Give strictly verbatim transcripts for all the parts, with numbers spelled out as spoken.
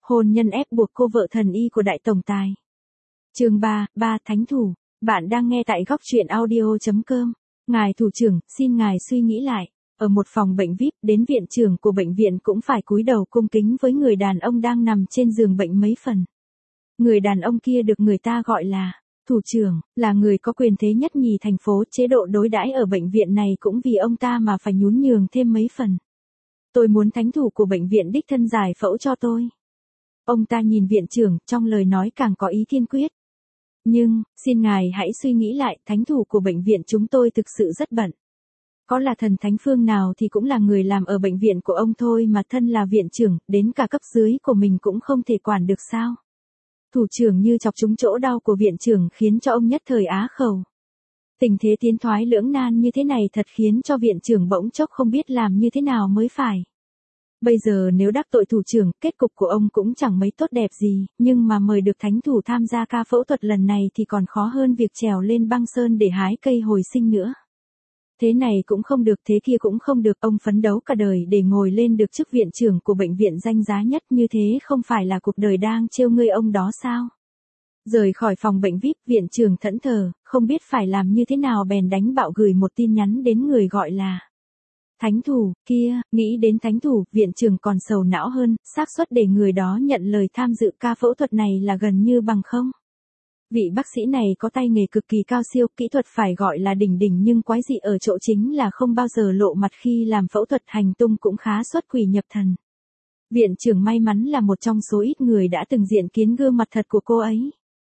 hôn nhân ép buộc cô vợ thần y của đại tổng tài. Chương ba, ba Thánh thủ. Bạn đang nghe tại góc truyện audio chấm com. Ngài thủ trưởng, xin ngài suy nghĩ lại. Ở một phòng bệnh vi ai pi, đến viện trưởng của bệnh viện cũng phải cúi đầu cung kính với người đàn ông đang nằm trên giường bệnh mấy phần. Người đàn ông kia được người ta gọi là thủ trưởng, là người có quyền thế nhất nhì thành phố. Chế độ đối đãi ở bệnh viện này cũng vì ông ta mà phải nhún nhường thêm mấy phần. Tôi muốn thánh thủ của bệnh viện đích thân giải phẫu cho tôi. Ông ta nhìn viện trưởng, trong lời nói càng có ý kiên quyết. Nhưng, xin ngài hãy suy nghĩ lại, thánh thủ của bệnh viện chúng tôi thực sự rất bận. Có là thần thánh phương nào thì cũng là người làm ở bệnh viện của ông thôi mà, thân là viện trưởng, đến cả cấp dưới của mình cũng không thể quản được sao. Thủ trưởng như chọc trúng chỗ đau của viện trưởng khiến cho ông nhất thời á khẩu. Tình thế tiến thoái lưỡng nan như thế này thật khiến cho viện trưởng bỗng chốc không biết làm như thế nào mới phải. Bây giờ nếu đắc tội thủ trưởng, kết cục của ông cũng chẳng mấy tốt đẹp gì, nhưng mà mời được thánh thủ tham gia ca phẫu thuật lần này thì còn khó hơn việc trèo lên băng sơn để hái cây hồi sinh nữa. Thế này cũng không được, thế kia cũng không được, ông phấn đấu cả đời để ngồi lên được chức viện trưởng của bệnh viện danh giá nhất, như thế không phải là cuộc đời đang trêu ngươi ông đó sao? Rời khỏi phòng bệnh vi ai pi, viện trưởng thẫn thờ, không biết phải làm như thế nào bèn đánh bạo gửi một tin nhắn đến người gọi là thánh thủ kia. Nghĩ đến thánh thủ, viện trưởng còn sầu não hơn, xác suất để người đó nhận lời tham dự ca phẫu thuật này là gần như bằng không. Vị bác sĩ này có tay nghề cực kỳ cao siêu, kỹ thuật phải gọi là đỉnh đỉnh, nhưng quái dị ở chỗ chính là không bao giờ lộ mặt khi làm phẫu thuật, hành tung cũng khá xuất quỷ nhập thần. Viện trưởng may mắn là một trong số ít người đã từng diện kiến gương mặt thật của cô ấy.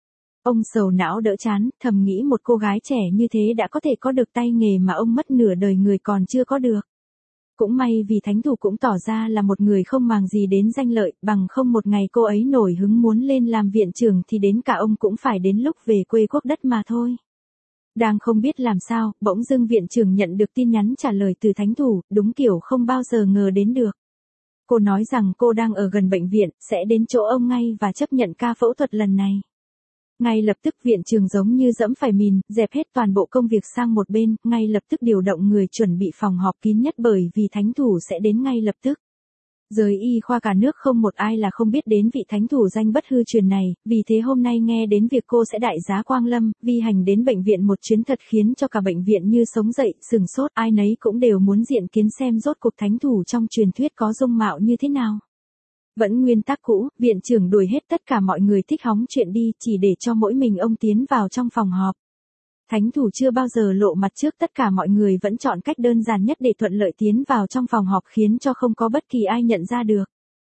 Ông sầu não đỡ chán, thầm nghĩ một cô gái trẻ như thế đã có thể có được tay nghề mà ông mất nửa đời người còn chưa có được. Cũng may vì thánh thủ cũng tỏ ra là một người không màng gì đến danh lợi, bằng không một ngày cô ấy nổi hứng muốn lên làm viện trưởng thì đến cả ông cũng phải đến lúc về quê quốc đất mà thôi. Đang không biết làm sao, bỗng dưng viện trưởng nhận được tin nhắn trả lời từ thánh thủ, đúng kiểu không bao giờ ngờ đến được. Cô nói rằng cô đang ở gần bệnh viện, sẽ đến chỗ ông ngay và chấp nhận ca phẫu thuật lần này. Ngay lập tức viện trưởng giống như dẫm phải mìn, dẹp hết toàn bộ công việc sang một bên, ngay lập tức điều động người chuẩn bị phòng họp kín nhất bởi vì thánh thủ sẽ đến ngay lập tức. Giới y khoa cả nước không một ai là không biết đến vị thánh thủ danh bất hư truyền này, vì thế hôm nay nghe đến việc cô sẽ đại giá quang lâm, vi hành đến bệnh viện một chuyến thật khiến cho cả bệnh viện như sống dậy, sừng sốt, ai nấy cũng đều muốn diện kiến xem rốt cuộc thánh thủ trong truyền thuyết có dung mạo như thế nào. Vẫn nguyên tắc cũ, viện trưởng đuổi hết tất cả mọi người thích hóng chuyện đi, chỉ để cho mỗi mình ông tiến vào trong phòng họp. Thánh thủ chưa bao giờ lộ mặt trước tất cả mọi người, vẫn chọn cách đơn giản nhất để thuận lợi tiến vào trong phòng họp khiến cho không có bất kỳ ai nhận ra được.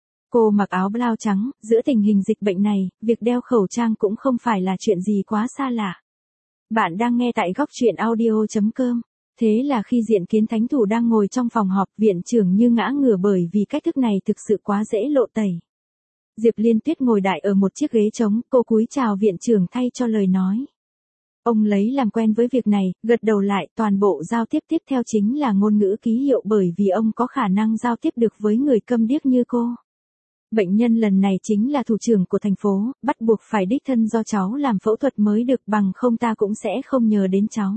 Cô mặc áo blau trắng, giữa tình hình dịch bệnh này, việc đeo khẩu trang cũng không phải là chuyện gì quá xa lạ. Bạn đang nghe tại góc truyện audio chấm com. Thế là khi diện kiến thánh thủ đang ngồi trong phòng họp, viện trưởng như ngã ngửa bởi vì cách thức này thực sự quá dễ lộ tẩy. Diệp Liên Tuyết ngồi đại ở một chiếc ghế trống, cô cúi chào viện trưởng thay cho lời nói. Ông lấy làm quen với việc này, gật đầu lại, toàn bộ giao tiếp tiếp theo chính là ngôn ngữ ký hiệu bởi vì ông có khả năng giao tiếp được với người câm điếc như cô. Bệnh nhân lần này chính là thủ trưởng của thành phố, bắt buộc phải đích thân do cháu làm phẫu thuật mới được, bằng không ta cũng sẽ không nhờ đến cháu.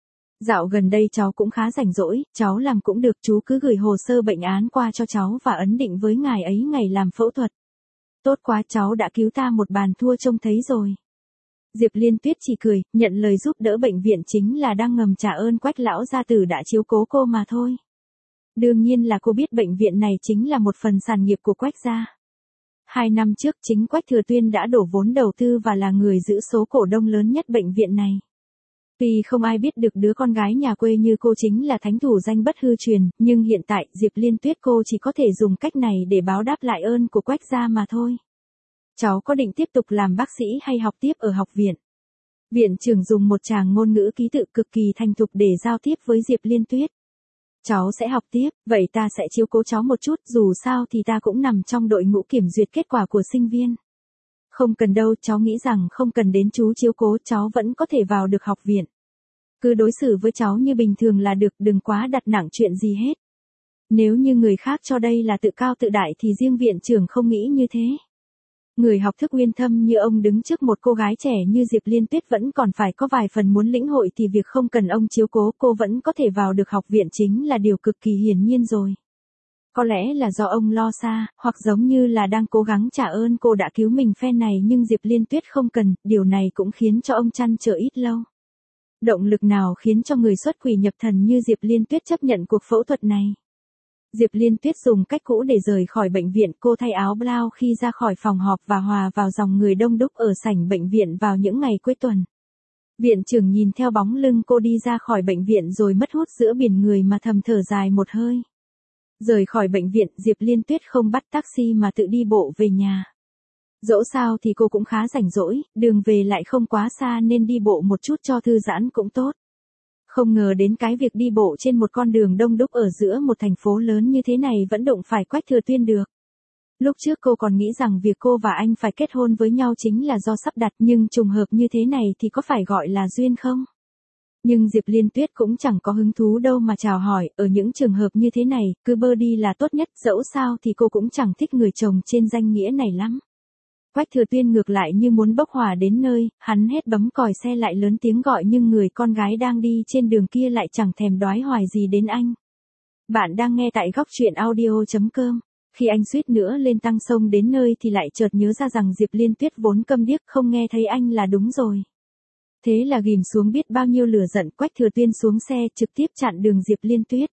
Dạo gần đây cháu cũng khá rảnh rỗi, cháu làm cũng được, chú cứ gửi hồ sơ bệnh án qua cho cháu và ấn định với ngài ấy ngày làm phẫu thuật. Tốt quá, cháu đã cứu ta một bàn thua trông thấy rồi. Diệp Liên Tuyết chỉ cười, nhận lời giúp đỡ bệnh viện chính là đang ngầm trả ơn Quách lão gia tử đã chiếu cố cô mà thôi. Đương nhiên là cô biết bệnh viện này chính là một phần sản nghiệp của Quách gia. Hai năm trước chính Quách Thừa Tuyên đã đổ vốn đầu tư và là người giữ số cổ đông lớn nhất bệnh viện này. Tuy không ai biết được đứa con gái nhà quê như cô chính là thánh thủ danh bất hư truyền, nhưng hiện tại Diệp Liên Tuyết cô chỉ có thể dùng cách này để báo đáp lại ơn của Quách gia mà thôi. Cháu có định tiếp tục làm bác sĩ hay học tiếp ở học viện? Viện trưởng dùng một tràng ngôn ngữ ký tự cực kỳ thành thục để giao tiếp với Diệp Liên Tuyết. Cháu sẽ học tiếp, vậy ta sẽ chiếu cố cháu một chút, dù sao thì ta cũng nằm trong đội ngũ kiểm duyệt kết quả của sinh viên. Không cần đâu, cháu nghĩ rằng không cần đến chú chiếu cố, cháu vẫn có thể vào được học viện. Cứ đối xử với cháu như bình thường là được, đừng quá đặt nặng chuyện gì hết. Nếu như người khác cho đây là tự cao tự đại thì riêng viện trưởng không nghĩ như thế. Người học thức uyên thâm như ông đứng trước một cô gái trẻ như Diệp Liên Tuyết vẫn còn phải có vài phần muốn lĩnh hội thì việc không cần ông chiếu cố cô vẫn có thể vào được học viện chính là điều cực kỳ hiển nhiên rồi. Có lẽ là do ông lo xa, hoặc giống như là đang cố gắng trả ơn cô đã cứu mình phen này nhưng Diệp Liên Tuyết không cần, điều này cũng khiến cho ông trăn trở ít lâu. Động lực nào khiến cho người xuất quỷ nhập thần như Diệp Liên Tuyết chấp nhận cuộc phẫu thuật này? Diệp Liên Tuyết dùng cách cũ để rời khỏi bệnh viện, cô thay áo blau khi ra khỏi phòng họp và hòa vào dòng người đông đúc ở sảnh bệnh viện vào những ngày cuối tuần. Viện trưởng nhìn theo bóng lưng cô đi ra khỏi bệnh viện rồi mất hút giữa biển người mà thầm thở dài một hơi. Rời khỏi bệnh viện, Diệp Liên Tuyết không bắt taxi mà tự đi bộ về nhà. Dẫu sao thì cô cũng khá rảnh rỗi, đường về lại không quá xa nên đi bộ một chút cho thư giãn cũng tốt. Không ngờ đến cái việc đi bộ trên một con đường đông đúc ở giữa một thành phố lớn như thế này vẫn đụng phải Quách Thừa Tuyên được. Lúc trước cô còn nghĩ rằng việc cô và anh phải kết hôn với nhau chính là do sắp đặt, nhưng trùng hợp như thế này thì có phải gọi là duyên không? Nhưng Diệp Liên Tuyết cũng chẳng có hứng thú đâu mà chào hỏi, ở những trường hợp như thế này, cứ bơ đi là tốt nhất, dẫu sao thì cô cũng chẳng thích người chồng trên danh nghĩa này lắm. Quách Thừa Tuyên ngược lại như muốn bốc hỏa đến nơi, hắn hết bấm còi xe lại lớn tiếng gọi nhưng người con gái đang đi trên đường kia lại chẳng thèm đoái hoài gì đến anh. Bạn đang nghe tại góc truyện audio chấm com. Khi anh suýt nữa lên tăng sông đến nơi thì lại chợt nhớ ra rằng Diệp Liên Tuyết vốn câm điếc không nghe thấy anh là đúng rồi. Thế là ghim xuống biết bao nhiêu lửa giận, Quách Thừa Tuyên xuống xe trực tiếp chặn đường Diệp Liên Tuyết.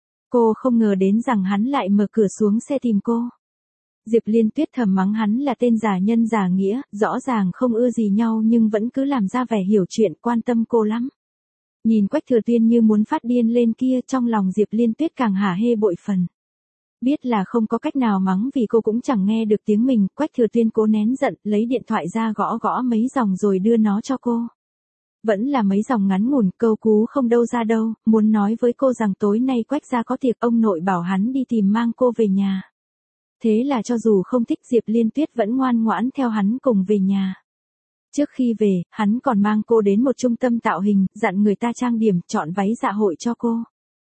Cô không ngờ đến rằng hắn lại mở cửa xuống xe tìm cô. Diệp Liên Tuyết thầm mắng hắn là tên giả nhân giả nghĩa, rõ ràng không ưa gì nhau nhưng vẫn cứ làm ra vẻ hiểu chuyện, quan tâm cô lắm. Nhìn Quách Thừa Tuyên như muốn phát điên lên kia, trong lòng Diệp Liên Tuyết càng hả hê bội phần. Biết là không có cách nào mắng vì cô cũng chẳng nghe được tiếng mình, Quách Thừa Tuyên cố nén giận, lấy điện thoại ra gõ gõ mấy dòng rồi đưa nó cho cô. Vẫn là mấy dòng ngắn ngủn, câu cú không đâu ra đâu, muốn nói với cô rằng tối nay Quách gia có tiệc, ông nội bảo hắn đi tìm mang cô về nhà. Thế là cho dù không thích Diệp Liên Tuyết vẫn ngoan ngoãn theo hắn cùng về nhà. Trước khi về, hắn còn mang cô đến một trung tâm tạo hình, dặn người ta trang điểm, chọn váy dạ hội cho cô.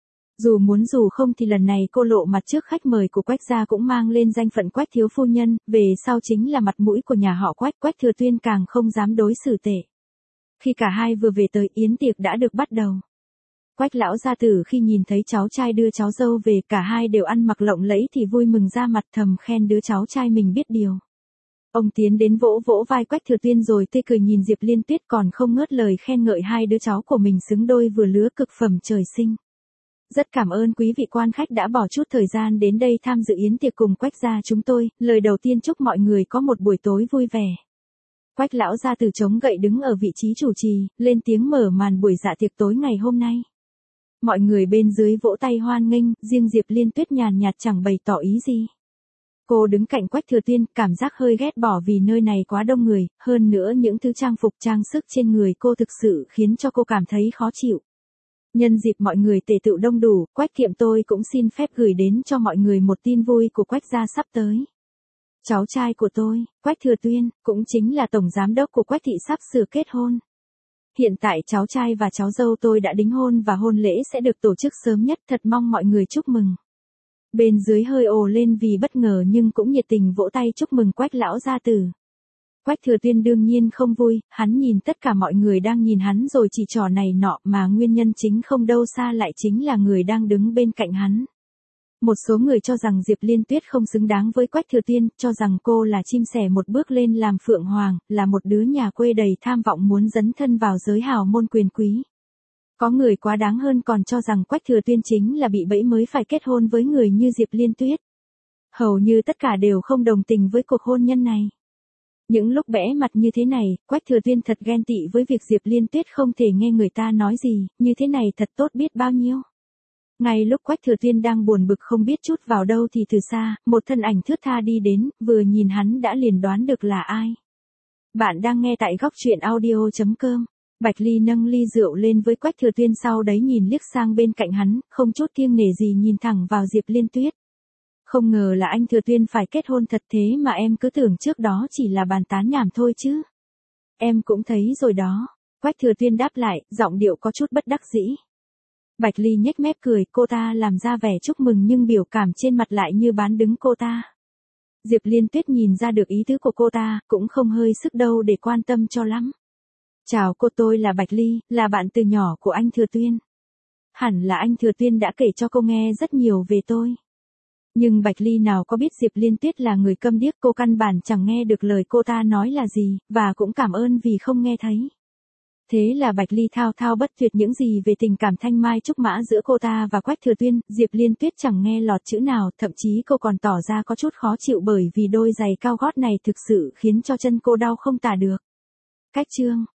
Dù muốn dù không thì lần này cô lộ mặt trước khách mời của Quách gia cũng mang lên danh phận Quách thiếu phu nhân, về sau chính là mặt mũi của nhà họ Quách, Quách Thừa Tuyên càng không dám đối xử tệ. Khi cả hai vừa về tới, yến tiệc đã được bắt đầu. Quách lão gia tử khi nhìn thấy cháu trai đưa cháu dâu về, cả hai đều ăn mặc lộng lẫy thì vui mừng ra mặt, thầm khen đứa cháu trai mình biết điều. Ông tiến đến vỗ vỗ vai Quách Thừa Tuyên rồi tươi cười nhìn Diệp Liên Tuyết, còn không ngớt lời khen ngợi hai đứa cháu của mình xứng đôi vừa lứa, cực phẩm trời sinh. Rất cảm ơn quý vị quan khách đã bỏ chút thời gian đến đây tham dự yến tiệc cùng Quách gia chúng tôi, lời đầu tiên chúc mọi người có một buổi tối vui vẻ. Quách lão gia tử chống gậy đứng ở vị trí chủ trì, lên tiếng mở màn buổi dạ tiệc tối ngày hôm nay. Mọi người bên dưới vỗ tay hoan nghênh, riêng Diệp Liên Tuyết nhàn nhạt chẳng bày tỏ ý gì. Cô đứng cạnh Quách Thừa Tuyên, cảm giác hơi ghét bỏ vì nơi này quá đông người, hơn nữa những thứ trang phục trang sức trên người cô thực sự khiến cho cô cảm thấy khó chịu. Nhân dịp mọi người tề tựu đông đủ, Quách Kiệm tôi cũng xin phép gửi đến cho mọi người một tin vui của Quách gia sắp tới. Cháu trai của tôi, Quách Thừa Tuyên, cũng chính là tổng giám đốc của Quách thị sắp sửa kết hôn. Hiện tại cháu trai và cháu dâu tôi đã đính hôn và hôn lễ sẽ được tổ chức sớm nhất, thật mong mọi người chúc mừng. Bên dưới hơi ồ lên vì bất ngờ nhưng cũng nhiệt tình vỗ tay chúc mừng Quách lão gia tử. Quách Thừa Tuyên đương nhiên không vui, hắn nhìn tất cả mọi người đang nhìn hắn rồi chỉ trò này nọ, mà nguyên nhân chính không đâu xa lại chính là người đang đứng bên cạnh hắn. Một số người cho rằng Diệp Liên Tuyết không xứng đáng với Quách Thừa Tuyên, cho rằng cô là chim sẻ một bước lên làm phượng hoàng, là một đứa nhà quê đầy tham vọng muốn dấn thân vào giới hào môn quyền quý. Có người quá đáng hơn còn cho rằng Quách Thừa Tuyên chính là bị bẫy mới phải kết hôn với người như Diệp Liên Tuyết. Hầu như tất cả đều không đồng tình với cuộc hôn nhân này. Những lúc bẽ mặt như thế này, Quách Thừa Tuyên thật ghen tị với việc Diệp Liên Tuyết không thể nghe người ta nói gì, như thế này thật tốt biết bao nhiêu. Ngay lúc Quách Thừa Tuyên đang buồn bực không biết chút vào đâu thì từ xa, một thân ảnh thướt tha đi đến, vừa nhìn hắn đã liền đoán được là ai. Bạn đang nghe tại góc truyện audio chấm com. Bạch Ly nâng ly rượu lên với Quách Thừa Tuyên, sau đấy nhìn liếc sang bên cạnh hắn, không chút kiêng nể gì nhìn thẳng vào Diệp Liên Tuyết. Không ngờ là anh Thừa Tuyên phải kết hôn thật, thế mà em cứ tưởng trước đó chỉ là bàn tán nhảm thôi chứ. Em cũng thấy rồi đó. Quách Thừa Tuyên đáp lại, giọng điệu có chút bất đắc dĩ. Bạch Ly nhếch mép cười, cô ta làm ra vẻ chúc mừng nhưng biểu cảm trên mặt lại như bán đứng cô ta. Diệp Liên Tuyết nhìn ra được ý tứ của cô ta, cũng không hơi sức đâu để quan tâm cho lắm. Chào cô, tôi là Bạch Ly, là bạn từ nhỏ của anh Thừa Tuyên. Hẳn là anh Thừa Tuyên đã kể cho cô nghe rất nhiều về tôi. Nhưng Bạch Ly nào có biết Diệp Liên Tuyết là người câm điếc, cô căn bản chẳng nghe được lời cô ta nói là gì, và cũng cảm ơn vì không nghe thấy. Thế là Bạch Ly thao thao bất tuyệt những gì về tình cảm thanh mai trúc mã giữa cô ta và Quách Thừa Tuyên, Diệp Liên Tuyết chẳng nghe lọt chữ nào, thậm chí cô còn tỏ ra có chút khó chịu bởi vì đôi giày cao gót này thực sự khiến cho chân cô đau không tả được. Cách chương